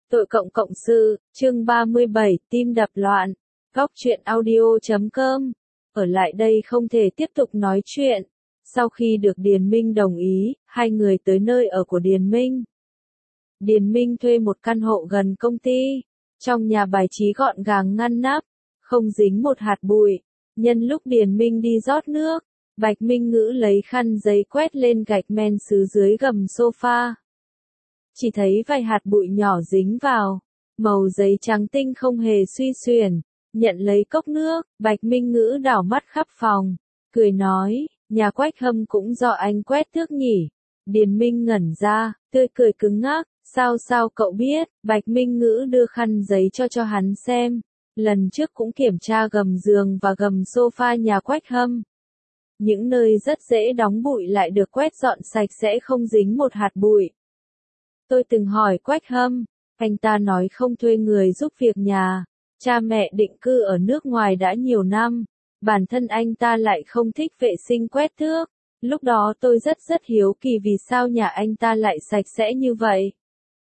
Tội cộng cộng sự, chương 37, tim đập loạn. Góc truyện audio.com. Ở lại đây không thể tiếp tục nói chuyện. Sau khi được Điền Minh đồng ý, hai người tới nơi ở của Điền Minh. Điền Minh thuê một căn hộ gần công ty. Trong nhà bài trí gọn gàng ngăn nắp, không dính một hạt bụi. Nhân lúc Điền Minh đi rót nước, Bạch Minh Ngữ lấy khăn giấy quét lên gạch men sứ dưới gầm sofa. Chỉ thấy vài hạt bụi nhỏ dính vào, màu giấy trắng tinh không hề suy xuyển. Nhận lấy cốc nước, Bạch Minh Ngữ đảo mắt khắp phòng, cười nói, nhà Quách Hâm cũng do anh quét tước nhỉ. Điền Minh ngẩn ra, tươi cười cứng ngắc, sao cậu biết? Bạch Minh Ngữ đưa khăn giấy cho hắn xem. Lần trước cũng kiểm tra gầm giường và gầm sofa nhà Quách Hâm. Những nơi rất dễ đóng bụi lại được quét dọn sạch sẽ không dính một hạt bụi. Tôi từng hỏi Quách Hâm, anh ta nói không thuê người giúp việc nhà, cha mẹ định cư ở nước ngoài đã nhiều năm, bản thân anh ta lại không thích vệ sinh quét tước. Lúc đó tôi rất hiếu kỳ vì sao nhà anh ta lại sạch sẽ như vậy.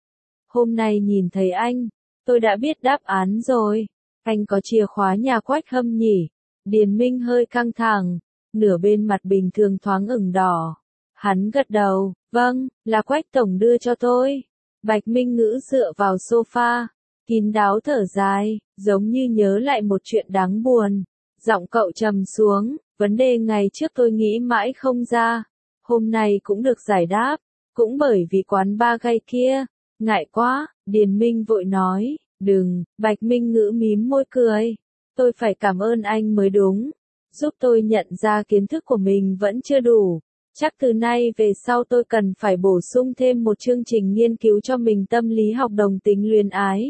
Hôm nay nhìn thấy anh, tôi đã biết đáp án rồi. Anh có chìa khóa nhà Quách Hâm nhỉ? Điền Minh hơi căng thẳng, nửa bên mặt bình thường thoáng ửng đỏ. Hắn gật đầu, vâng, là Quách tổng đưa cho tôi. Bạch Minh Ngữ dựa vào sofa, kín đáo thở dài, giống như nhớ lại một chuyện đáng buồn. Giọng cậu trầm xuống, vấn đề ngày trước tôi nghĩ mãi không ra, hôm nay cũng được giải đáp, cũng bởi vì quán bar gay kia. Ngại quá, Điền Minh vội nói, đừng. Bạch Minh Ngữ mím môi cười, tôi phải cảm ơn anh mới đúng, giúp tôi nhận ra kiến thức của mình vẫn chưa đủ. Chắc từ nay về sau tôi cần phải bổ sung thêm một chương trình nghiên cứu cho mình tâm lý học đồng tính luyến ái.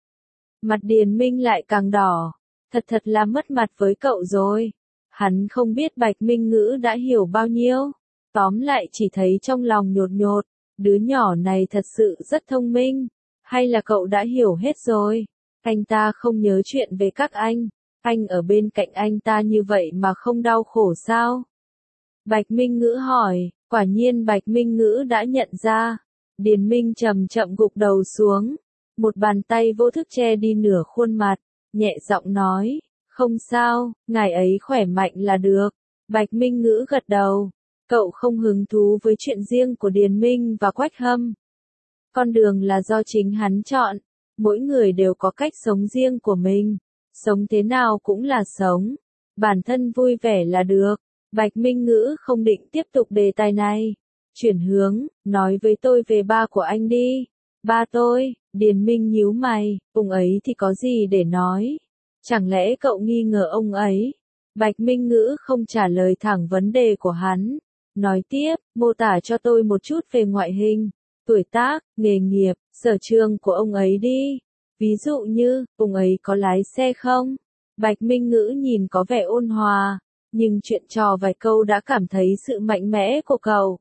Mặt Điền Minh lại càng đỏ, thật là mất mặt với cậu rồi. Hắn không biết Bạch Minh Ngữ đã hiểu bao nhiêu. Tóm lại chỉ thấy trong lòng nhột nhột, đứa nhỏ này thật sự rất thông minh. Hay là cậu đã hiểu hết rồi? Anh ta không nhớ chuyện về các anh ở bên cạnh anh ta như vậy mà không đau khổ sao? Bạch Minh Ngữ hỏi, quả nhiên Bạch Minh Ngữ đã nhận ra. Điền Minh chậm gục đầu xuống, một bàn tay vô thức che đi nửa khuôn mặt, nhẹ giọng nói, không sao, ngài ấy khỏe mạnh là được. Bạch Minh Ngữ gật đầu, cậu không hứng thú với chuyện riêng của Điền Minh và Quách Hâm. Con đường là do chính hắn chọn, mỗi người đều có cách sống riêng của mình, sống thế nào cũng là sống, bản thân vui vẻ là được. Bạch Minh Ngữ không định tiếp tục đề tài này, chuyển hướng, nói với tôi về ba của anh đi. Ba tôi, Điền Minh nhíu mày, ông ấy thì có gì để nói? Chẳng lẽ cậu nghi ngờ ông ấy? Bạch Minh Ngữ không trả lời thẳng vấn đề của hắn, nói tiếp, mô tả cho tôi một chút về ngoại hình, tuổi tác, nghề nghiệp, sở trường của ông ấy đi. Ví dụ như, ông ấy có lái xe không? Bạch Minh Ngữ nhìn có vẻ ôn hòa, nhưng chuyện trò vài câu đã cảm thấy sự mạnh mẽ của cậu.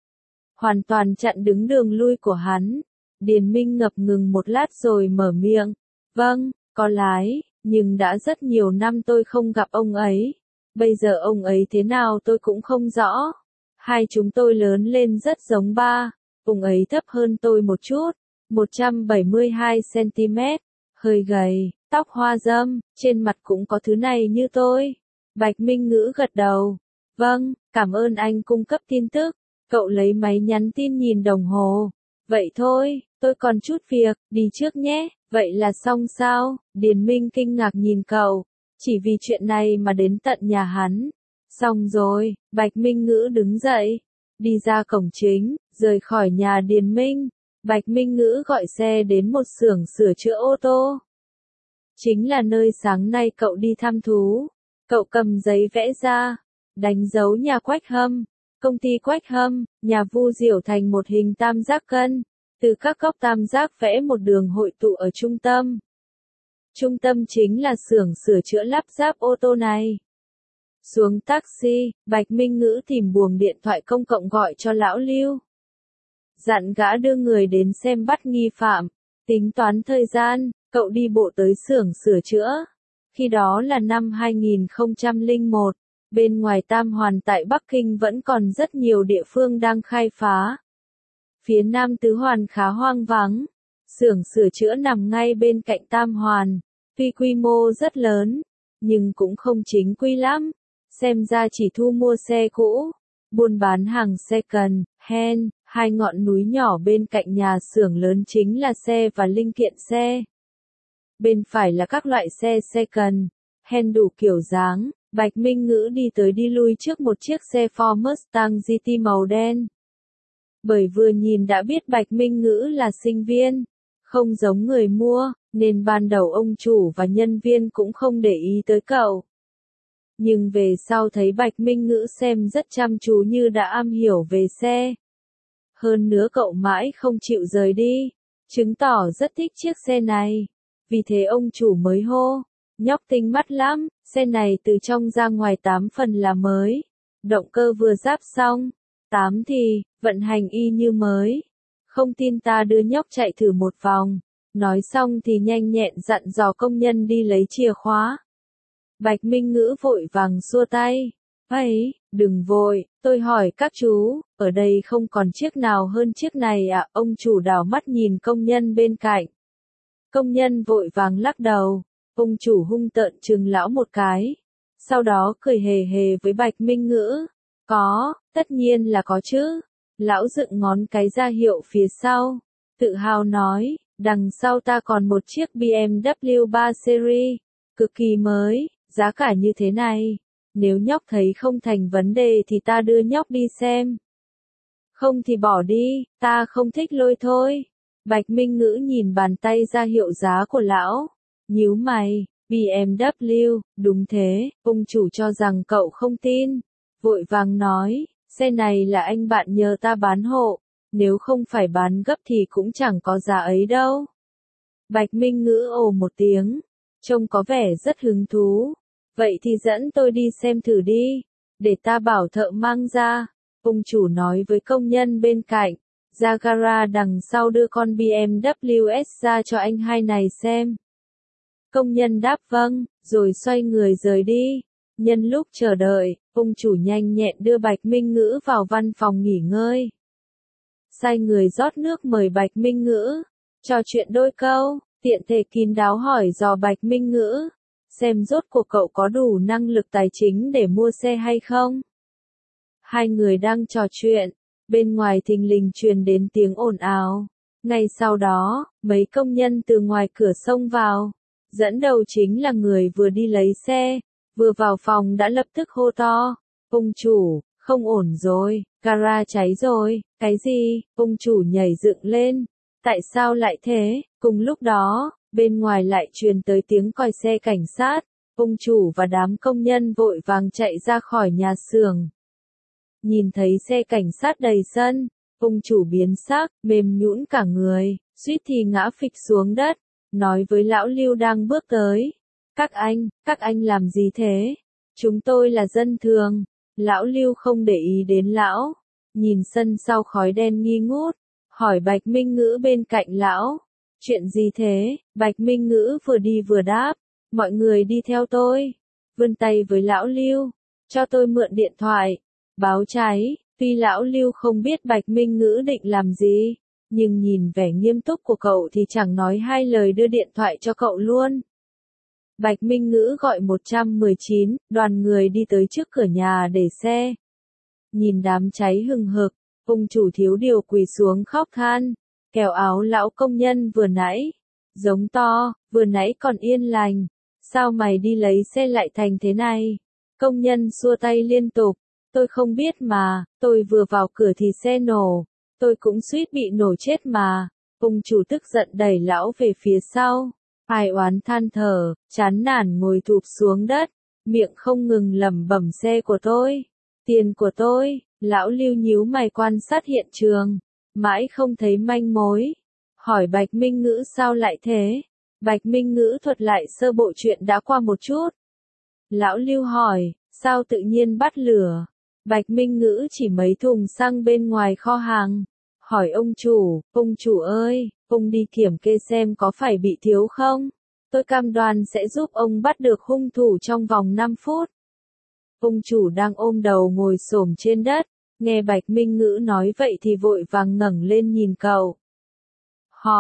Hoàn toàn chặn đứng đường lui của hắn. Điền Minh ngập ngừng một lát rồi mở miệng. Vâng, có lái, nhưng đã rất nhiều năm tôi không gặp ông ấy. Bây giờ ông ấy thế nào tôi cũng không rõ. Hai chúng tôi lớn lên rất giống ba. Ông ấy thấp hơn tôi một chút, 172cm, hơi gầy, tóc hoa râm, trên mặt cũng có thứ này như tôi. Bạch Minh Ngữ gật đầu. Vâng, cảm ơn anh cung cấp tin tức. Cậu lấy máy nhắn tin nhìn đồng hồ. Vậy thôi, tôi còn chút việc, đi trước nhé. Vậy là xong sao? Điền Minh kinh ngạc nhìn cậu. Chỉ vì chuyện này mà đến tận nhà hắn. Xong rồi, Bạch Minh Ngữ đứng dậy, đi ra cổng chính, rời khỏi nhà Điền Minh. Bạch Minh Ngữ gọi xe đến một xưởng sửa chữa ô tô. Chính là nơi sáng nay cậu đi thăm thú. Cậu cầm giấy vẽ ra, đánh dấu nhà Quách Hâm, công ty Quách Hâm, nhà Vu Diểu thành một hình tam giác cân, từ các góc tam giác vẽ một đường hội tụ ở trung tâm. Trung tâm chính là xưởng sửa chữa lắp ráp ô tô này. Xuống taxi, Bạch Minh Ngữ tìm buồng điện thoại công cộng gọi cho lão Lưu. Dặn gã đưa người đến xem bắt nghi phạm, tính toán thời gian, cậu đi bộ tới xưởng sửa chữa. Khi đó là năm 2001, bên ngoài Tam Hoàn tại Bắc Kinh vẫn còn rất nhiều địa phương đang khai phá. Phía Nam Tứ Hoàn khá hoang vắng, Xưởng sửa chữa nằm ngay bên cạnh Tam Hoàn, tuy quy mô rất lớn, nhưng cũng không chính quy lắm, xem ra chỉ thu mua xe cũ, buôn bán hàng second hand, hai ngọn núi nhỏ bên cạnh nhà xưởng lớn chính là xe và linh kiện xe. Bên phải là các loại xe second hand đủ kiểu dáng, Bạch Minh Ngữ đi tới đi lui trước một chiếc xe Ford Mustang GT màu đen. Bởi vừa nhìn đã biết Bạch Minh Ngữ là sinh viên, không giống người mua, nên ban đầu ông chủ và nhân viên cũng không để ý tới cậu. Nhưng về sau thấy Bạch Minh Ngữ xem rất chăm chú như đã am hiểu về xe. Hơn nữa cậu mãi không chịu rời đi, chứng tỏ rất thích chiếc xe này. Vì thế ông chủ mới hô, nhóc tinh mắt lắm, xe này từ trong ra ngoài 8 phần là mới. Động cơ vừa ráp xong, 8 thì, vận hành y như mới. Không tin ta đưa nhóc chạy thử một vòng. Nói xong thì nhanh nhẹn dặn dò công nhân đi lấy chìa khóa. Bạch Minh Ngữ vội vàng xua tay. Ấy, đừng vội, tôi hỏi các chú, ở đây không còn chiếc nào hơn chiếc này à? Ông chủ đảo mắt nhìn công nhân bên cạnh. Công nhân vội vàng lắc đầu. Ông chủ hung tợn trừng lão một cái. Sau đó cười hề hề với Bạch Minh Ngữ. Có, tất nhiên là có chứ. Lão dựng ngón cái ra hiệu phía sau. Tự hào nói, đằng sau ta còn một chiếc BMW 3 Series. Cực kỳ mới, giá cả như thế này. Nếu nhóc thấy không thành vấn đề thì ta đưa nhóc đi xem. Không thì bỏ đi, ta không thích lôi thôi. Bạch Minh Ngữ nhìn bàn tay ra hiệu giá của lão. Nhíu mày, BMW, đúng thế, ông chủ cho rằng cậu không tin. Vội vàng nói, xe này là anh bạn nhờ ta bán hộ. Nếu không phải bán gấp thì cũng chẳng có giá ấy đâu. Bạch Minh Ngữ ồ một tiếng. Trông có vẻ rất hứng thú. Vậy thì dẫn tôi đi xem thử đi. Để ta bảo thợ mang ra. Ông chủ nói với công nhân bên cạnh. Ra gara đằng sau đưa con BMW S ra cho anh hai này xem. Công nhân đáp vâng, rồi xoay người rời đi. Nhân lúc chờ đợi, ông chủ nhanh nhẹn đưa Bạch Minh Ngữ vào văn phòng nghỉ ngơi. Sai người rót nước mời Bạch Minh Ngữ. Trò chuyện đôi câu, tiện thể kín đáo hỏi dò Bạch Minh Ngữ. Xem rốt cuộc cậu có đủ năng lực tài chính để mua xe hay không? Hai người đang trò chuyện, bên ngoài thình lình truyền đến tiếng ồn ào. Ngay sau đó, mấy công nhân từ ngoài cửa xông vào. Dẫn đầu chính là người vừa đi lấy xe, vừa vào phòng đã lập tức hô to. Ông chủ, không ổn rồi, gara cháy rồi. Cái gì? Ông chủ nhảy dựng lên. Tại sao lại thế? Cùng lúc đó, bên ngoài lại truyền tới tiếng còi xe cảnh sát. Ông chủ và đám công nhân vội vàng chạy ra khỏi nhà xưởng. Nhìn thấy xe cảnh sát đầy sân, ông chủ biến sắc, mềm nhũn cả người, suýt thì ngã phịch xuống đất, nói với lão Lưu đang bước tới. Các anh làm gì thế? Chúng tôi là dân thường. Lão Lưu không để ý đến lão, nhìn sân sau khói đen nghi ngút, hỏi Bạch Minh Ngữ bên cạnh lão. Chuyện gì thế? Bạch Minh Ngữ vừa đi vừa đáp. Mọi người đi theo tôi. Vươn tay với lão Lưu. Cho tôi mượn điện thoại. Báo cháy. Tuy lão Lưu không biết Bạch Minh Ngữ định làm gì, nhưng nhìn vẻ nghiêm túc của cậu thì chẳng nói hai lời đưa điện thoại cho cậu luôn. Bạch Minh Ngữ gọi 119, đoàn người đi tới trước cửa nhà để xe. Nhìn đám cháy hừng hực, ông chủ thiếu điều quỳ xuống khóc than, kéo áo lão công nhân vừa nãy. Giống to, vừa nãy còn yên lành. Sao mày đi lấy xe lại thành thế này? Công nhân xua tay liên tục. Tôi không biết mà, tôi vừa vào cửa thì xe nổ. Tôi cũng suýt bị nổ chết mà. Ông chủ tức giận đẩy lão về phía sau. Ai oán than thở, chán nản ngồi thụp xuống đất. Miệng không ngừng lẩm bẩm xe của tôi. Tiền của tôi. Lão Lưu nhíu mày quan sát hiện trường. Mãi không thấy manh mối. Hỏi Bạch Minh Ngữ sao lại thế? Bạch Minh Ngữ thuật lại sơ bộ chuyện đã qua một chút. Lão Lưu hỏi, sao tự nhiên bắt lửa? Bạch Minh Ngữ chỉ mấy thùng xăng bên ngoài kho hàng. Hỏi ông chủ ơi, ông đi kiểm kê xem có phải bị thiếu không? Tôi cam đoan sẽ giúp ông bắt được hung thủ trong vòng 5 phút. Ông chủ đang ôm đầu ngồi xổm trên đất, nghe Bạch Minh Ngữ nói vậy thì vội vàng ngẩng lên nhìn cậu. Hỏi,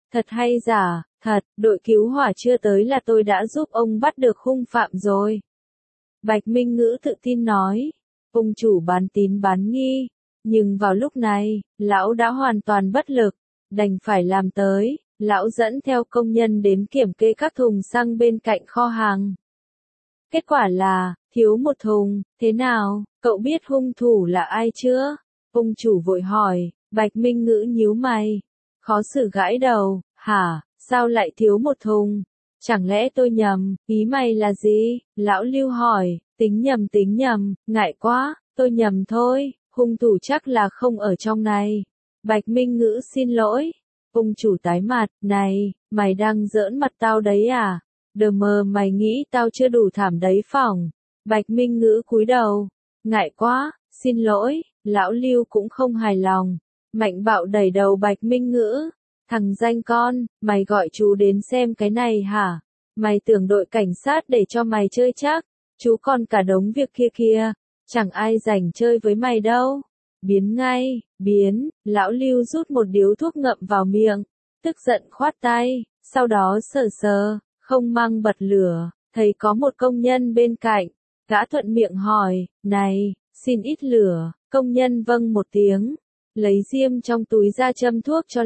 Thật hay giả? Thật, đội cứu hỏa chưa tới là tôi đã giúp ông bắt được hung phạm rồi. Bạch Minh Ngữ tự tin nói. Ông chủ bán tín bán nghi. Nhưng vào lúc này, lão đã hoàn toàn bất lực. Đành phải làm tới. Lão dẫn theo công nhân đến kiểm kê các thùng xăng bên cạnh kho hàng. Kết quả là, thiếu một thùng. Thế nào, cậu biết hung thủ là ai chưa? Ông chủ vội hỏi. Bạch Minh Ngữ nhíu mày. Khó xử gãi đầu. Hả, sao lại thiếu một thùng? Chẳng lẽ tôi nhầm, ý mày là gì? Lão Lưu hỏi. Tính nhầm, ngại quá, tôi nhầm thôi, hung thủ chắc là không ở trong này. Bạch Minh Ngữ xin lỗi. Ông chủ tái mặt, này, mày đang giỡn mặt tao đấy à? Đờ mờ mày nghĩ tao chưa đủ thảm đấy phỏng. Bạch Minh Ngữ cúi đầu. Ngại quá, xin lỗi, lão Lưu cũng không hài lòng. Mạnh bạo đẩy đầu Bạch Minh Ngữ. Thằng danh con, mày gọi chú đến xem cái này hả? Mày tưởng đội cảnh sát để cho mày chơi chắc? Chú còn cả đống việc kia kìa, chẳng ai rảnh chơi với mày đâu. Biến ngay, biến, lão Lưu rút một điếu thuốc ngậm vào miệng, tức giận khoát tay, sau đó sờ, không mang bật lửa, thấy có một công nhân bên cạnh, gã thuận miệng hỏi, này, xin ít lửa, công nhân vâng một tiếng, lấy diêm trong túi ra châm thuốc cho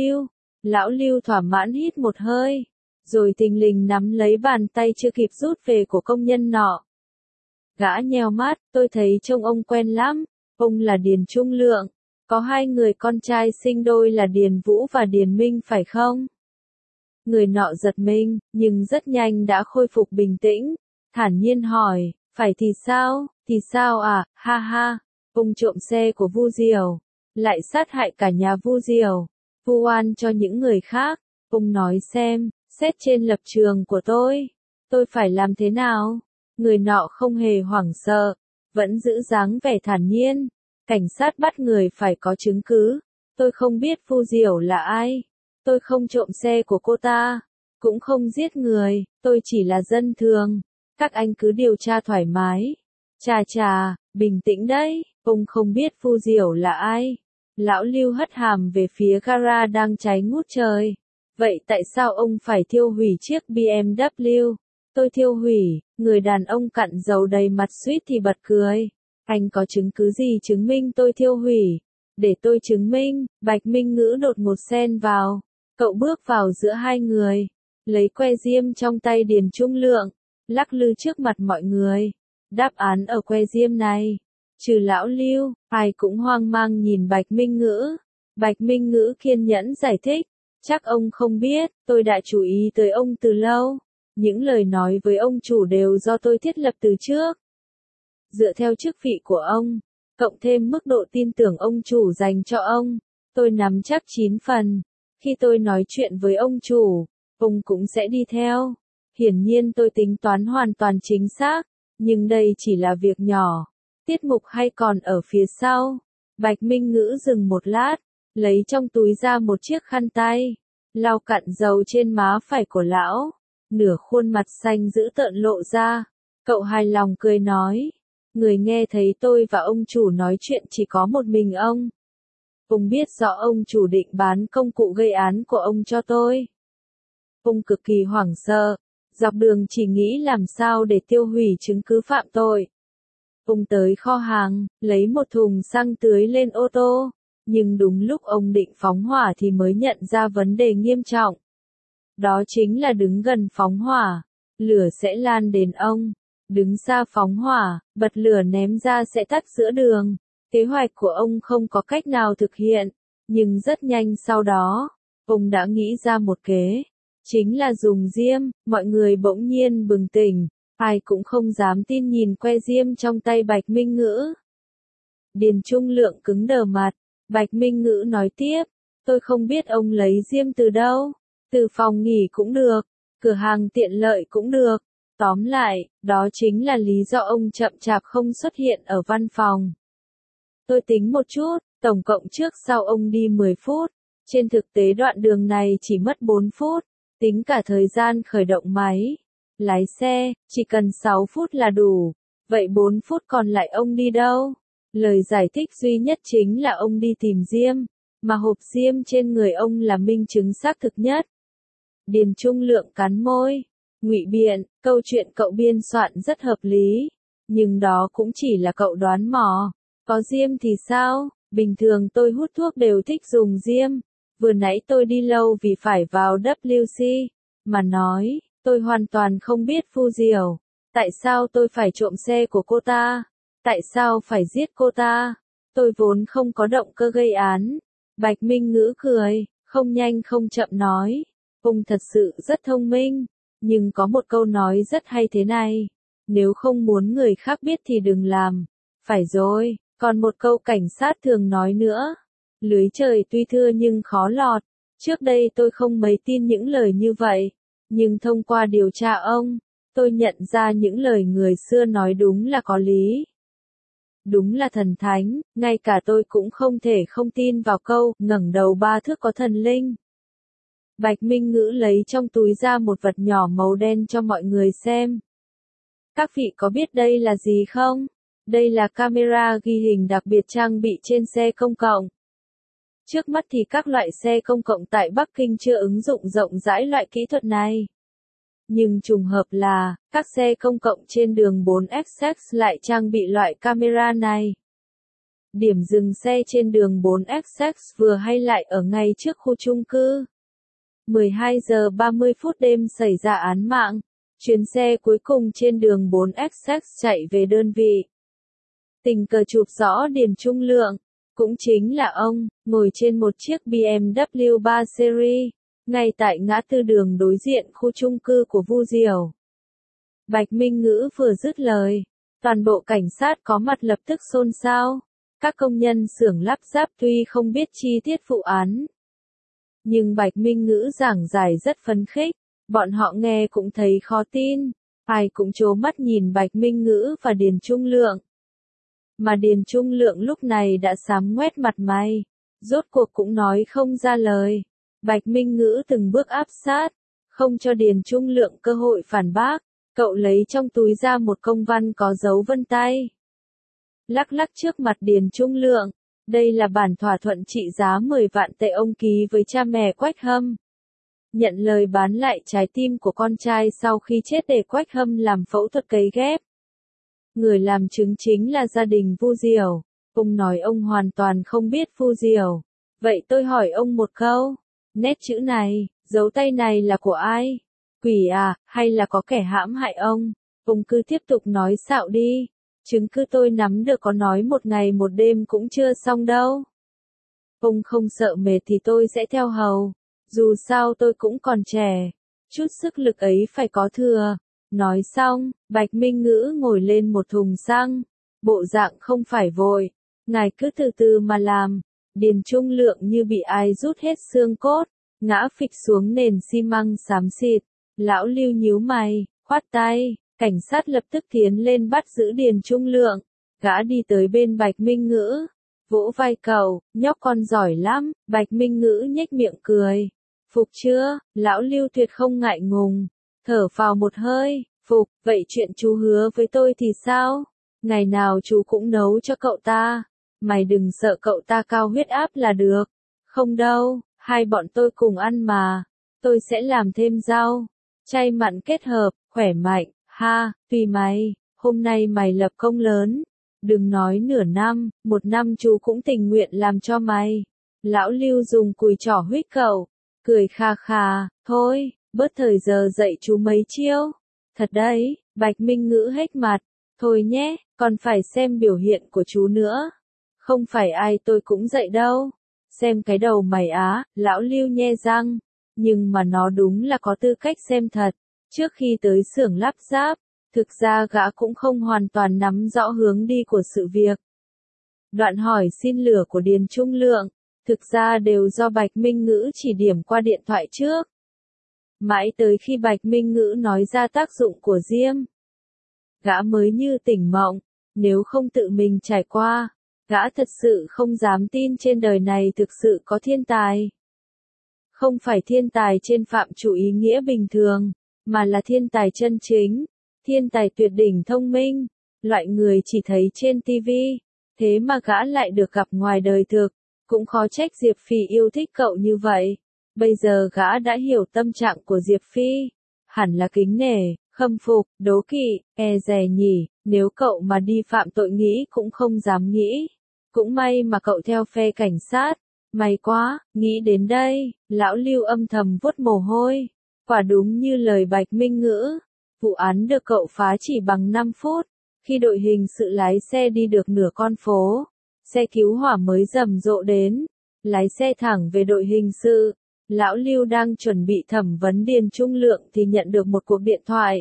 lão Lưu thỏa mãn hít một hơi. Rồi thình lình nắm lấy bàn tay chưa kịp rút về của công nhân nọ. Gã nheo mắt, tôi thấy trông ông quen lắm, ông là Điền Trung Lượng, có hai người con trai sinh đôi là Điền Vũ và Điền Minh phải không? Người nọ giật mình, nhưng rất nhanh đã khôi phục bình tĩnh, thản nhiên hỏi, phải thì sao à, ha ha, ông trộm xe của Vu Diều, lại sát hại cả nhà Vu Diều, vu oan cho những người khác, ông nói xem. Xét trên lập trường của tôi phải làm thế nào? Người nọ không hề hoảng sợ, vẫn giữ dáng vẻ thản nhiên. Cảnh sát bắt người phải có chứng cứ. Tôi không biết Vu Diểu là ai. Tôi không trộm xe của cô ta, cũng không giết người, tôi chỉ là dân thường. Các anh cứ điều tra thoải mái. Chà, bình tĩnh đấy, ông không biết Vu Diểu là ai. Lão Lưu hất hàm về phía gara đang cháy ngút trời. Vậy tại sao ông phải thiêu hủy chiếc BMW? Tôi thiêu hủy, người đàn ông cặn dầu đầy mặt suýt thì bật cười. Anh có chứng cứ gì chứng minh tôi thiêu hủy? Để tôi chứng minh, Bạch Minh Ngữ đột ngột xen vào. Cậu bước vào giữa hai người, lấy que diêm trong tay Điền Trung Lượng, lắc lư trước mặt mọi người. Đáp án ở que diêm này. Trừ lão Lưu, ai cũng hoang mang nhìn Bạch Minh Ngữ. Bạch Minh Ngữ kiên nhẫn giải thích. Chắc ông không biết, tôi đã chú ý tới ông từ lâu. Những lời nói với ông chủ đều do tôi thiết lập từ trước. Dựa theo chức vị của ông, cộng thêm mức độ tin tưởng ông chủ dành cho ông, tôi nắm chắc 9 phần. Khi tôi nói chuyện với ông chủ, ông cũng sẽ đi theo. Hiển nhiên tôi tính toán hoàn toàn chính xác, nhưng đây chỉ là việc nhỏ. Tiết mục hay còn ở phía sau. Bạch Minh Ngữ dừng một lát, lấy trong túi ra một chiếc khăn tay, lau cặn dầu trên má phải của lão, nửa khuôn mặt xanh dữ tợn lộ ra. Cậu hài lòng cười nói, người nghe thấy tôi và ông chủ nói chuyện chỉ có một mình ông. Ông biết rõ ông chủ định bán công cụ gây án của ông cho tôi. Ông cực kỳ hoảng sợ, dọc đường chỉ nghĩ làm sao để tiêu hủy chứng cứ phạm tội. Ông tới kho hàng, lấy một thùng xăng tưới lên ô tô. Nhưng đúng lúc ông định phóng hỏa thì mới nhận ra vấn đề nghiêm trọng. Đó chính là đứng gần phóng hỏa, lửa sẽ lan đến ông. Đứng xa phóng hỏa, bật lửa ném ra sẽ tắt giữa đường. Kế hoạch của ông không có cách nào thực hiện, nhưng rất nhanh sau đó, ông đã nghĩ ra một kế. Chính là dùng diêm, mọi người bỗng nhiên bừng tỉnh. Ai cũng không dám tin nhìn que diêm trong tay Bạch Minh Ngữ. Điền Trung Lượng cứng đờ mặt. Bạch Minh Ngữ nói tiếp, tôi không biết ông lấy diêm từ đâu, từ phòng nghỉ cũng được, cửa hàng tiện lợi cũng được, tóm lại, đó chính là lý do ông chậm chạp không xuất hiện ở văn phòng. Tôi tính một chút, tổng cộng trước sau ông đi 10 phút, trên thực tế đoạn đường này chỉ mất 4 phút, tính cả thời gian khởi động máy, lái xe, chỉ cần 6 phút là đủ, vậy 4 phút còn lại ông đi đâu? Lời giải thích duy nhất chính là ông đi tìm diêm. mà hộp diêm trên người ông là minh chứng xác thực nhất. Điền Trung Lượng cắn môi, ngụy biện, câu chuyện cậu biên soạn rất hợp lý, nhưng đó cũng chỉ là cậu đoán mò. Có diêm thì sao? Bình thường tôi hút thuốc đều thích dùng diêm. Vừa nãy tôi đi lâu vì phải vào WC, mà nói, tôi hoàn toàn không biết Vu Diểu. Tại sao tôi phải trộm xe của cô ta? Tại sao phải giết cô ta? Tôi vốn không có động cơ gây án. Bạch Minh Ngữ cười, không nhanh không chậm nói. Ông thật sự rất thông minh, nhưng có một câu nói rất hay thế này. Nếu không muốn người khác biết thì đừng làm. Phải rồi, còn một câu cảnh sát thường nói nữa. Lưới trời tuy thưa nhưng khó lọt. Trước đây tôi không mấy tin những lời như vậy. Nhưng thông qua điều tra ông, tôi nhận ra những lời người xưa nói đúng là có lý. Đúng là thần thánh, ngay cả tôi cũng không thể không tin vào câu, ngẩng đầu 3 thước có thần linh. Bạch Minh Ngữ lấy trong túi ra một vật nhỏ màu đen cho mọi người xem. Các vị có biết đây là gì không? Đây là camera ghi hình đặc biệt trang bị trên xe công cộng. Trước mắt thì các loại xe công cộng tại Bắc Kinh chưa ứng dụng rộng rãi loại kỹ thuật này. Nhưng trùng hợp là, các xe công cộng trên đường 4XX lại trang bị loại camera này. Điểm dừng xe trên đường 4XX vừa hay lại ở ngay trước khu chung cư. 12 giờ 30 phút đêm xảy ra án mạng. Chuyến xe cuối cùng trên đường 4XX chạy về đơn vị. Tình cờ chụp rõ Điền Trung Lượng, cũng chính là ông, ngồi trên một chiếc BMW 3 Series, ngay tại ngã tư đường đối diện khu chung cư của Vu Diểu. Bạch Minh Ngữ vừa dứt lời, toàn bộ cảnh sát có mặt lập tức xôn xao. Các công nhân xưởng lắp ráp tuy không biết chi tiết vụ án, nhưng Bạch Minh Ngữ giảng giải rất phấn khích, bọn họ nghe cũng thấy khó tin, ai cũng trố mắt nhìn Bạch Minh Ngữ và Điền Trung Lượng. Mà Điền Trung Lượng lúc này đã xám ngoét mặt mày, rốt cuộc cũng nói không ra lời. Bạch Minh Ngữ từng bước áp sát, không cho Điền Trung Lượng cơ hội phản bác, cậu lấy trong túi ra một công văn có dấu vân tay. Lắc lắc trước mặt Điền Trung Lượng, đây là bản thỏa thuận trị giá 10 vạn tệ ông ký với cha mẹ Quách Hâm. Nhận lời bán lại trái tim của con trai sau khi chết để Quách Hâm làm phẫu thuật cấy ghép. Người làm chứng chính là gia đình Vu Diểu. Ông nói ông hoàn toàn không biết Vu Diểu. Vậy tôi hỏi ông một câu. Nét chữ này, dấu tay này là của ai? Quỷ à, hay là có kẻ hãm hại ông? Ông cứ tiếp tục nói xạo đi. Chứng cứ tôi nắm được có nói một ngày một đêm cũng chưa xong đâu. Ông không sợ mệt thì tôi sẽ theo hầu. Dù sao tôi cũng còn trẻ. Chút sức lực ấy phải có thừa. Nói xong, Bạch Minh Ngữ ngồi lên một thùng xăng. Bộ dạng không phải vội. Ngài cứ từ từ mà làm. Điền Trung Lượng như bị ai rút hết xương cốt. Ngã phịch xuống nền xi măng xám xịt. Lão Lưu nhíu mày, khoát tay. Cảnh sát lập tức tiến lên bắt giữ Điền Trung Lượng. Gã đi tới bên Bạch Minh Ngữ. Vỗ vai cậu, nhóc con giỏi lắm. Bạch Minh Ngữ nhếch miệng cười. Phục chưa? Lão Lưu tuyệt không ngại ngùng. Thở phào một hơi, phục, vậy chuyện chú hứa với tôi thì sao? Ngày nào chú cũng nấu cho cậu ta. Mày đừng sợ cậu ta cao huyết áp là được. Không đâu, hai bọn tôi cùng ăn mà. Tôi sẽ làm thêm rau. Chay mặn kết hợp, khỏe mạnh, ha, tùy mày. Hôm nay mày lập công lớn. Đừng nói nửa năm, 1 năm chú cũng tình nguyện làm cho mày. Lão Lưu dùng cùi trỏ huých cậu. Cười kha kha, thôi. Bớt thời giờ dạy chú mấy chiêu. Thật đấy, Bạch Minh Ngữ hết mặt. Thôi nhé, còn phải xem biểu hiện của chú nữa. Không phải ai tôi cũng dạy đâu. Xem cái đầu mày á, lão Lưu nhe răng. Nhưng mà nó đúng là có tư cách xem thật. Trước khi tới xưởng lắp ráp, thực ra gã cũng không hoàn toàn nắm rõ hướng đi của sự việc. Đoạn hỏi xin lửa của Điền Trung Lượng, thực ra đều do Bạch Minh Ngữ chỉ điểm qua điện thoại trước. Mãi tới khi Bạch Minh Ngữ nói ra tác dụng của diêm, gã mới như tỉnh mộng, nếu không tự mình trải qua, gã thật sự không dám tin trên đời này thực sự có thiên tài. Không phải thiên tài trên phạm chủ ý nghĩa bình thường, mà là thiên tài chân chính, thiên tài tuyệt đỉnh thông minh, loại người chỉ thấy trên TV, thế mà gã lại được gặp ngoài đời thực. Cũng khó trách Diệp Phi yêu thích cậu như vậy. Bây giờ gã đã hiểu tâm trạng của Diệp Phi. Hẳn là kính nể, khâm phục, đố kỵ, e dè nhỉ, nếu cậu mà đi phạm tội nghĩ cũng không dám nghĩ. Cũng may mà cậu theo phe cảnh sát. May quá, nghĩ đến đây, lão Lưu âm thầm vuốt mồ hôi. Quả đúng như lời Bạch Minh Ngữ. Vụ án được cậu phá chỉ bằng 5 phút. Khi đội hình sự lái xe đi được nửa con phố, xe cứu hỏa mới rầm rộ đến. Lái xe thẳng về đội hình sự. Lão Lưu đang chuẩn bị thẩm vấn Điền Trung Lượng thì nhận được một cuộc điện thoại.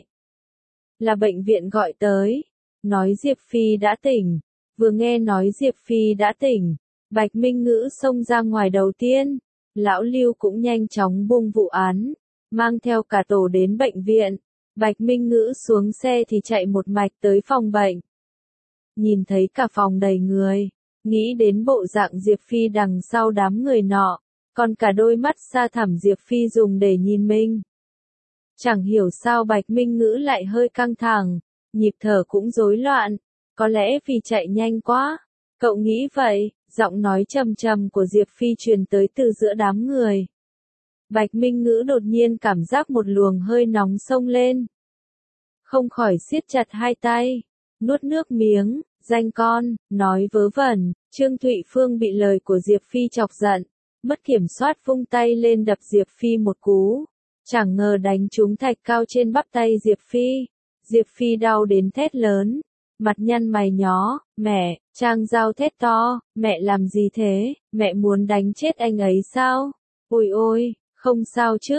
Là bệnh viện gọi tới. Nói Diệp Phi đã tỉnh. Vừa nghe nói Diệp Phi đã tỉnh, Bạch Minh Ngữ xông ra ngoài đầu tiên. Lão Lưu cũng nhanh chóng buông vụ án, mang theo cả tổ đến bệnh viện. Bạch Minh Ngữ xuống xe thì chạy một mạch tới phòng bệnh. Nhìn thấy cả phòng đầy người, nghĩ đến bộ dạng Diệp Phi đằng sau đám người nọ, còn cả đôi mắt sa thẳm Diệp Phi dùng để nhìn mình. Chẳng hiểu sao Bạch Minh Ngữ lại hơi căng thẳng, nhịp thở cũng rối loạn, có lẽ vì chạy nhanh quá. Cậu nghĩ vậy, giọng nói trầm trầm của Diệp Phi truyền tới từ giữa đám người. Bạch Minh Ngữ đột nhiên cảm giác một luồng hơi nóng xông lên. Không khỏi siết chặt hai tay, nuốt nước miếng, danh con, nói vớ vẩn. Trương Thụy Phương bị lời của Diệp Phi chọc giận, mất kiểm soát vung tay lên đập Diệp Phi một cú. Chẳng ngờ đánh trúng thạch cao trên bắp tay Diệp Phi. Diệp Phi đau đến thét lớn, mặt nhăn mày nhó, mẹ, Trang Giao thét to, mẹ làm gì thế, mẹ muốn đánh chết anh ấy sao? Ôi ôi, không sao chứ,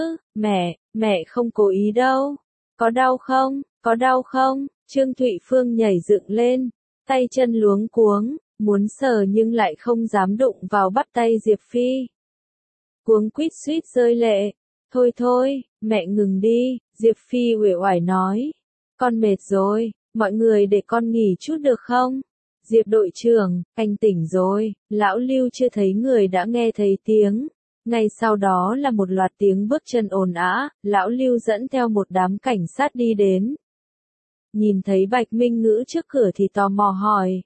mẹ không cố ý đâu. Có đau không, có đau không? Trương Thụy Phương nhảy dựng lên, tay chân luống cuống, muốn sờ nhưng lại không dám đụng vào bắp tay Diệp Phi. Cuống quýt suýt rơi lệ. Thôi thôi, mẹ ngừng đi, Diệp Phi uể oải nói. Con mệt rồi, mọi người để con nghỉ chút được không? Diệp đội trưởng, anh tỉnh rồi. Lão Lưu chưa thấy người đã nghe thấy tiếng. Ngay sau đó là một loạt tiếng bước chân ồn ào. Lão Lưu dẫn theo một đám cảnh sát đi đến. Nhìn thấy Bạch Minh Ngữ trước cửa thì tò mò hỏi.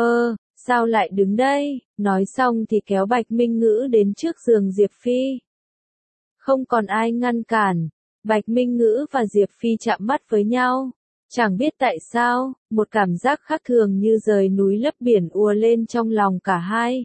Sao lại đứng đây? Nói xong thì kéo Bạch Minh Ngữ đến trước giường Diệp Phi. Không còn ai ngăn cản. Bạch Minh Ngữ và Diệp Phi chạm mắt với nhau. Chẳng biết tại sao, một cảm giác khác thường như rời núi lấp biển ùa lên trong lòng cả hai.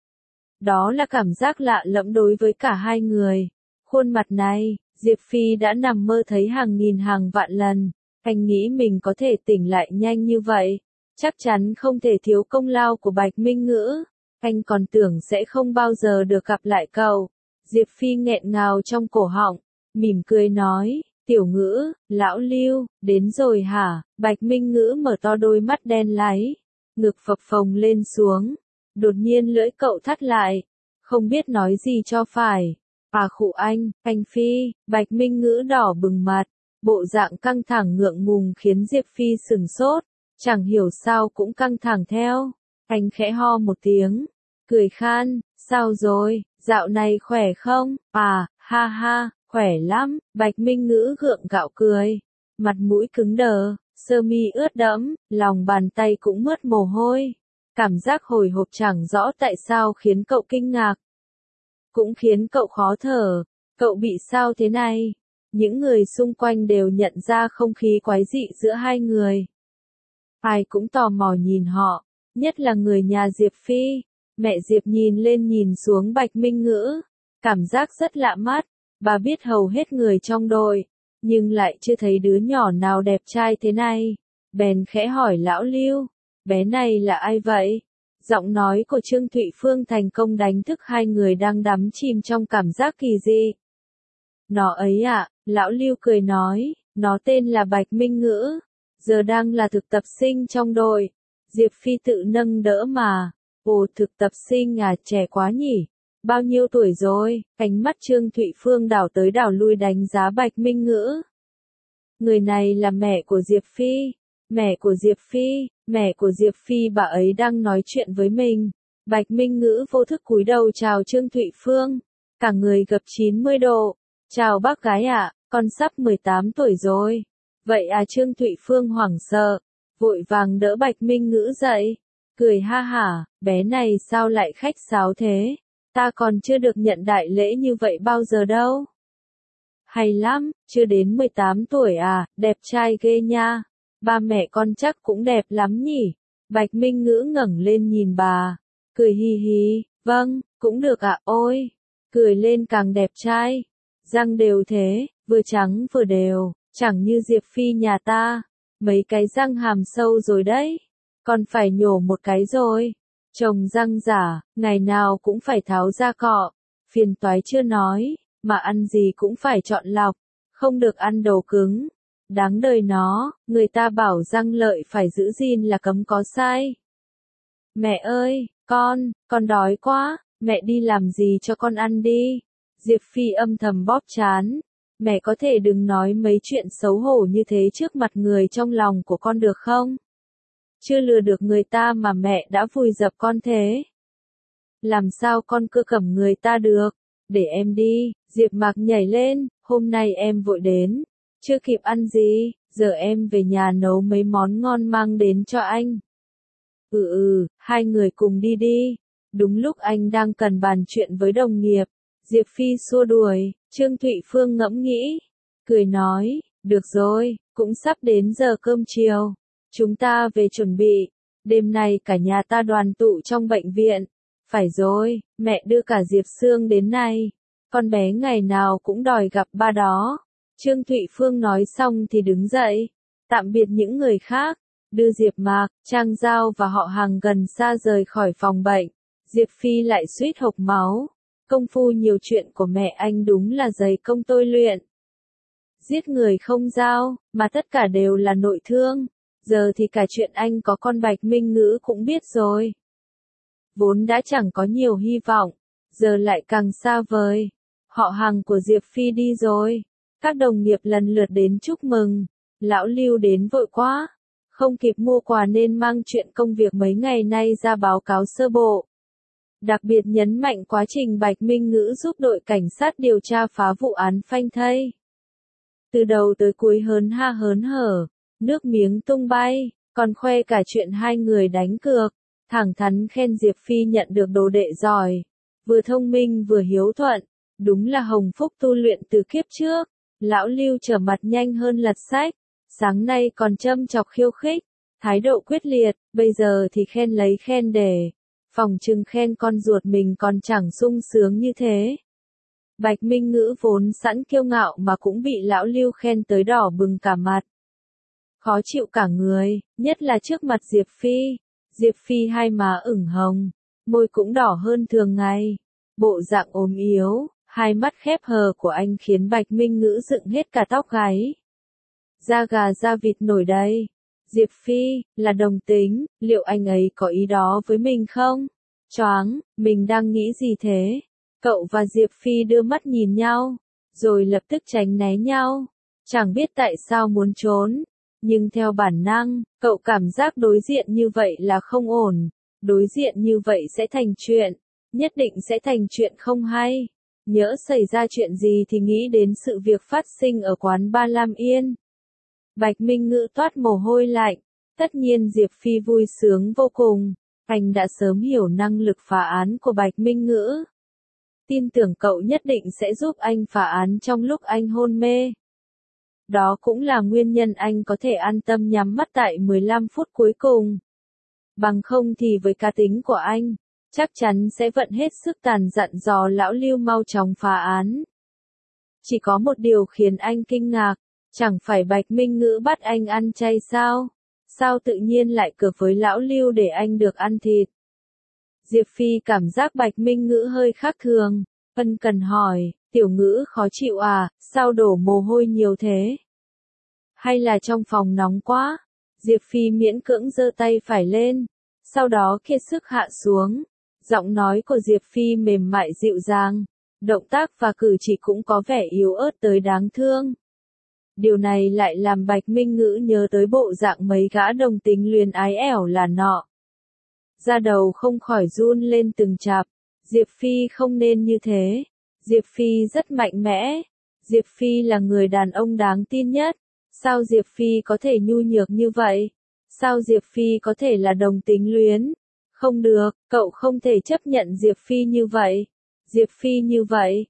Đó là cảm giác lạ lẫm đối với cả hai người. Khuôn mặt này, Diệp Phi đã nằm mơ thấy hàng nghìn hàng vạn lần. Anh nghĩ mình có thể tỉnh lại nhanh như vậy. Chắc chắn không thể thiếu công lao của Bạch Minh Ngữ. Anh còn tưởng sẽ không bao giờ được gặp lại cậu. Diệp Phi nghẹn ngào trong cổ họng, mỉm cười nói. Tiểu Ngữ, lão Lưu, đến rồi hả? Bạch Minh Ngữ mở to đôi mắt đen láy, ngực phập phồng lên xuống. Đột nhiên lưỡi cậu thắt lại, không biết nói gì cho phải. Khụ anh Phi. Bạch Minh Ngữ đỏ bừng mặt, bộ dạng căng thẳng ngượng ngùng khiến Diệp Phi sửng sốt, chẳng hiểu sao cũng căng thẳng theo. Anh khẽ ho một tiếng, cười khan, sao rồi, dạo này khỏe không? Ha ha. Khỏe lắm, Bạch Minh Ngữ gượng gạo cười, mặt mũi cứng đờ, sơ mi ướt đẫm, lòng bàn tay cũng mướt mồ hôi. Cảm giác hồi hộp chẳng rõ tại sao khiến cậu kinh ngạc, cũng khiến cậu khó thở. Cậu bị sao thế này? Những người xung quanh đều nhận ra không khí quái dị giữa hai người. Ai cũng tò mò nhìn họ, nhất là người nhà Diệp Phi. Mẹ Diệp nhìn lên nhìn xuống Bạch Minh Ngữ, cảm giác rất lạ mắt. Bà biết hầu hết người trong đội, nhưng lại chưa thấy đứa nhỏ nào đẹp trai thế này. Bèn khẽ hỏi lão Lưu, bé này là ai vậy? Giọng nói của Trương Thụy Phương thành công đánh thức hai người đang đắm chìm trong cảm giác kỳ dị. Nó ấy ạ, lão Lưu cười nói, nó tên là Bạch Minh Ngữ, giờ đang là thực tập sinh trong đội. Diệp Phi tự nâng đỡ mà, ồ thực tập sinh à, trẻ quá nhỉ? Bao nhiêu tuổi rồi? Ánh mắt Trương Thụy Phương đảo tới đảo lui đánh giá Bạch Minh Ngữ. Người này là mẹ của Diệp Phi. Mẹ của Diệp Phi, mẹ của Diệp Phi, bà ấy đang nói chuyện với mình. Bạch Minh Ngữ vô thức cúi đầu chào Trương Thụy Phương. Cả người gập 90 độ. Chào bác gái ạ, con sắp 18 tuổi rồi. Vậy à? Trương Thụy Phương hoảng sợ, vội vàng đỡ Bạch Minh Ngữ dậy. Cười ha hả, bé này sao lại khách sáo thế? Ta còn chưa được nhận đại lễ như vậy bao giờ đâu. Hay lắm, chưa đến 18 tuổi à, đẹp trai ghê nha. Ba mẹ con chắc cũng đẹp lắm nhỉ. Bạch Minh Ngữ ngẩng lên nhìn bà, cười hi hi, vâng, cũng được ạ, ôi. Cười lên càng đẹp trai. Răng đều thế, vừa trắng vừa đều, chẳng như Diệp Phi nhà ta. Mấy cái răng hàm sâu rồi đấy. Còn phải nhổ một cái rồi. Trồng răng giả, ngày nào cũng phải tháo ra cọ. Phiền toái chưa nói, mà ăn gì cũng phải chọn lọc. Không được ăn đồ cứng. Đáng đời nó, người ta bảo răng lợi phải giữ gìn là cấm có sai. Mẹ ơi, con đói quá, mẹ đi làm gì cho con ăn đi. Diệp Phi âm thầm bóp trán. Mẹ có thể đừng nói mấy chuyện xấu hổ như thế trước mặt người trong lòng của con được không? Chưa lừa được người ta mà mẹ đã vùi dập con thế. Làm sao con cứ cầm người ta được? Để em đi, Diệp Mạc nhảy lên, hôm nay em vội đến. Chưa kịp ăn gì, giờ em về nhà nấu mấy món ngon mang đến cho anh. Hai người cùng đi đi. Đúng lúc anh đang cần bàn chuyện với đồng nghiệp, Diệp Phi xua đuổi, Trương Thụy Phương ngẫm nghĩ, cười nói, được rồi, cũng sắp đến giờ cơm chiều. Chúng ta về chuẩn bị, đêm nay cả nhà ta đoàn tụ trong bệnh viện. Phải rồi, mẹ đưa cả Diệp Sương đến này. Con bé ngày nào cũng đòi gặp ba đó. Trương Thụy Phương nói xong thì đứng dậy, tạm biệt những người khác, đưa Diệp Mạc, Trang Giao và họ hàng gần xa rời khỏi phòng bệnh. Diệp Phi lại suýt hộc máu. Công phu nhiều chuyện của mẹ anh đúng là dày công tôi luyện. Giết người không dao, mà tất cả đều là nội thương. Giờ thì cả chuyện anh có con Bạch Minh Ngữ cũng biết rồi. Vốn đã chẳng có nhiều hy vọng, giờ lại càng xa vời. Họ hàng của Diệp Phi đi rồi. Các đồng nghiệp lần lượt đến chúc mừng. Lão Lưu đến vội quá. Không kịp mua quà nên mang chuyện công việc mấy ngày nay ra báo cáo sơ bộ. Đặc biệt nhấn mạnh quá trình Bạch Minh Ngữ giúp đội cảnh sát điều tra phá vụ án phanh thây. Từ đầu tới cuối hớn ha hớn hở, nước miếng tung bay, còn khoe cả chuyện hai người đánh cược. Thẳng thắn khen Diệp Phi nhận được đồ đệ giỏi, vừa thông minh vừa hiếu thuận, đúng là hồng phúc tu luyện từ kiếp trước. Lão Lưu trở mặt nhanh hơn lật sách, sáng nay còn châm chọc khiêu khích, thái độ quyết liệt, bây giờ thì khen lấy khen để. Phòng trừng khen con ruột mình còn chẳng sung sướng như thế. Bạch Minh Ngữ vốn sẵn kiêu ngạo mà cũng bị lão Lưu khen tới đỏ bừng cả mặt. Khó chịu cả người, nhất là trước mặt Diệp Phi. Diệp Phi hai má ửng hồng, môi cũng đỏ hơn thường ngày. Bộ dạng ốm yếu, hai mắt khép hờ của anh khiến Bạch Minh Ngữ dựng hết cả tóc gáy. Da gà da vịt nổi đây. Diệp Phi, là đồng tính, liệu anh ấy có ý đó với mình không? Choáng, mình đang nghĩ gì thế? Cậu và Diệp Phi đưa mắt nhìn nhau, rồi lập tức tránh né nhau. Chẳng biết tại sao muốn trốn, nhưng theo bản năng, cậu cảm giác đối diện như vậy là không ổn. Đối diện như vậy sẽ thành chuyện, nhất định sẽ thành chuyện không hay. Nhỡ xảy ra chuyện gì thì nghĩ đến sự việc phát sinh ở quán Ba Lam Yên. Bạch Minh Ngữ toát mồ hôi lạnh. Tất nhiên Diệp Phi vui sướng vô cùng. Anh đã sớm hiểu năng lực phá án của Bạch Minh Ngữ. Tin tưởng cậu nhất định sẽ giúp anh phá án trong lúc anh hôn mê. Đó cũng là nguyên nhân anh có thể an tâm nhắm mắt tại 15 phút cuối cùng. Bằng không thì với cá tính của anh, chắc chắn sẽ vận hết sức tàn dặn dò lão Lưu mau chóng phá án. Chỉ có một điều khiến anh kinh ngạc, chẳng phải Bạch Minh Ngữ bắt anh ăn chay sao? Sao tự nhiên lại cược với lão Lưu để anh được ăn thịt? Diệp Phi cảm giác Bạch Minh Ngữ hơi khác thường, ân cần hỏi, tiểu Ngữ khó chịu à, sao đổ mồ hôi nhiều thế? Hay là trong phòng nóng quá? Diệp Phi miễn cưỡng giơ tay phải lên, sau đó kiệt sức hạ xuống. Giọng nói của Diệp Phi mềm mại dịu dàng, động tác và cử chỉ cũng có vẻ yếu ớt tới đáng thương. Điều này lại làm Bạch Minh Ngữ nhớ tới bộ dạng mấy gã đồng tính luyến ái ẻo là nọ. Da đầu không khỏi run lên từng chạp. Diệp Phi không nên như thế. Diệp Phi rất mạnh mẽ. Diệp Phi là người đàn ông đáng tin nhất. Sao Diệp Phi có thể nhu nhược như vậy? Sao Diệp Phi có thể là đồng tính luyến? Không được, cậu không thể chấp nhận Diệp Phi như vậy. Diệp Phi như vậy,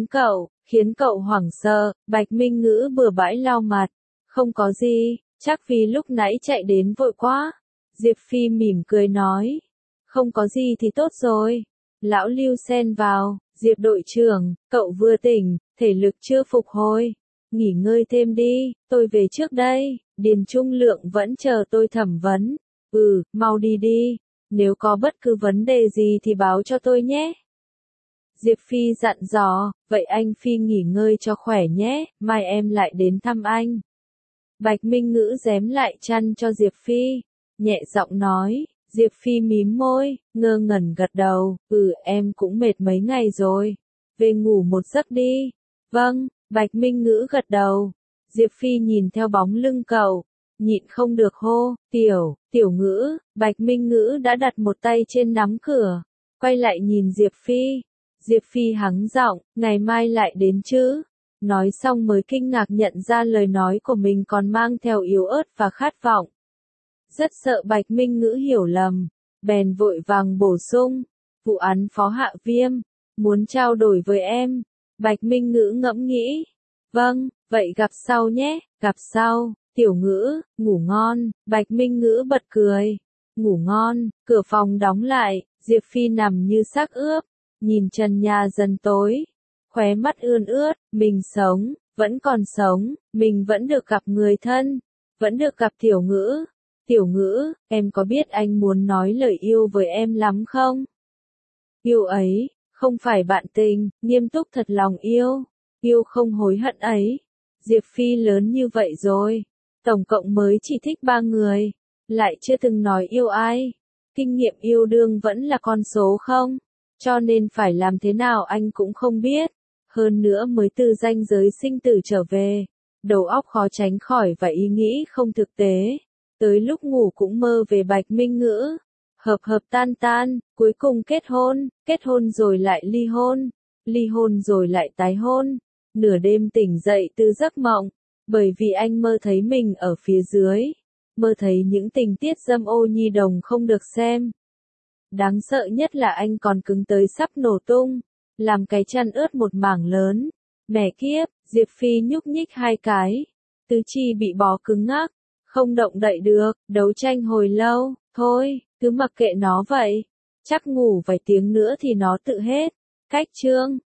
khiến cậu hoảng sợ, Bạch Minh Ngữ bừa bãi lau mặt. Không có gì, chắc vì lúc nãy chạy đến vội quá. Diệp Phi mỉm cười nói. Không có gì thì tốt rồi. Lão Lưu xen vào, Diệp đội trưởng, cậu vừa tỉnh, thể lực chưa phục hồi. Nghỉ ngơi thêm đi, tôi về trước đây, Điền Trung Lượng vẫn chờ tôi thẩm vấn. Mau đi đi, nếu có bất cứ vấn đề gì thì báo cho tôi nhé. Diệp Phi dặn dò, vậy anh Phi nghỉ ngơi cho khỏe nhé, mai em lại đến thăm anh. Bạch Minh Ngữ rém lại chăn cho Diệp Phi, nhẹ giọng nói, Diệp Phi mím môi, ngơ ngẩn gật đầu, em cũng mệt mấy ngày rồi, về ngủ một giấc đi. Vâng, Bạch Minh Ngữ gật đầu. Diệp Phi nhìn theo bóng lưng cậu, nhịn không được hô, tiểu Ngữ, Bạch Minh Ngữ đã đặt một tay trên nắm cửa, quay lại nhìn Diệp Phi. Diệp Phi hắng giọng, ngày mai lại đến chứ. Nói xong mới kinh ngạc nhận ra lời nói của mình còn mang theo yếu ớt và khát vọng. Rất sợ Bạch Minh Ngữ hiểu lầm, bèn vội vàng bổ sung, vụ án Phó Hạ Viêm, muốn trao đổi với em. Bạch Minh Ngữ ngẫm nghĩ, vâng, vậy gặp sau nhé, gặp sau, tiểu Ngữ, ngủ ngon. Bạch Minh Ngữ bật cười, ngủ ngon. Cửa phòng đóng lại, Diệp Phi nằm như xác ướp, nhìn trần nhà dần tối, khóe mắt ươn ướt, mình sống, vẫn còn sống, mình vẫn được gặp người thân, vẫn được gặp tiểu Ngữ. Tiểu Ngữ, em có biết anh muốn nói lời yêu với em lắm không? Yêu ấy, không phải bạn tình, nghiêm túc thật lòng yêu, yêu không hối hận ấy. Diệp Phi lớn như vậy rồi, tổng cộng mới chỉ thích 3 người, lại chưa từng nói yêu ai. Kinh nghiệm yêu đương vẫn là con số không, cho nên phải làm thế nào anh cũng không biết. Hơn nữa mới từ ranh giới sinh tử trở về, đầu óc khó tránh khỏi và ý nghĩ không thực tế. Tới lúc ngủ cũng mơ về Bạch Minh Ngữ, hợp tan tan, cuối cùng kết hôn rồi lại ly hôn rồi lại tái hôn. Nửa đêm tỉnh dậy từ giấc mộng, bởi vì anh mơ thấy mình ở phía dưới, mơ thấy những tình tiết dâm ô nhi đồng không được xem. Đáng sợ nhất là anh còn cứng tới sắp nổ tung, làm cái chăn ướt một mảng lớn. Mẹ kiếp, Diệp Phi nhúc nhích 2 cái, tứ chi bị bó cứng ngắc, không động đậy được, đấu tranh hồi lâu, thôi, cứ mặc kệ nó vậy, chắc ngủ vài tiếng nữa thì nó tự hết. Cách chương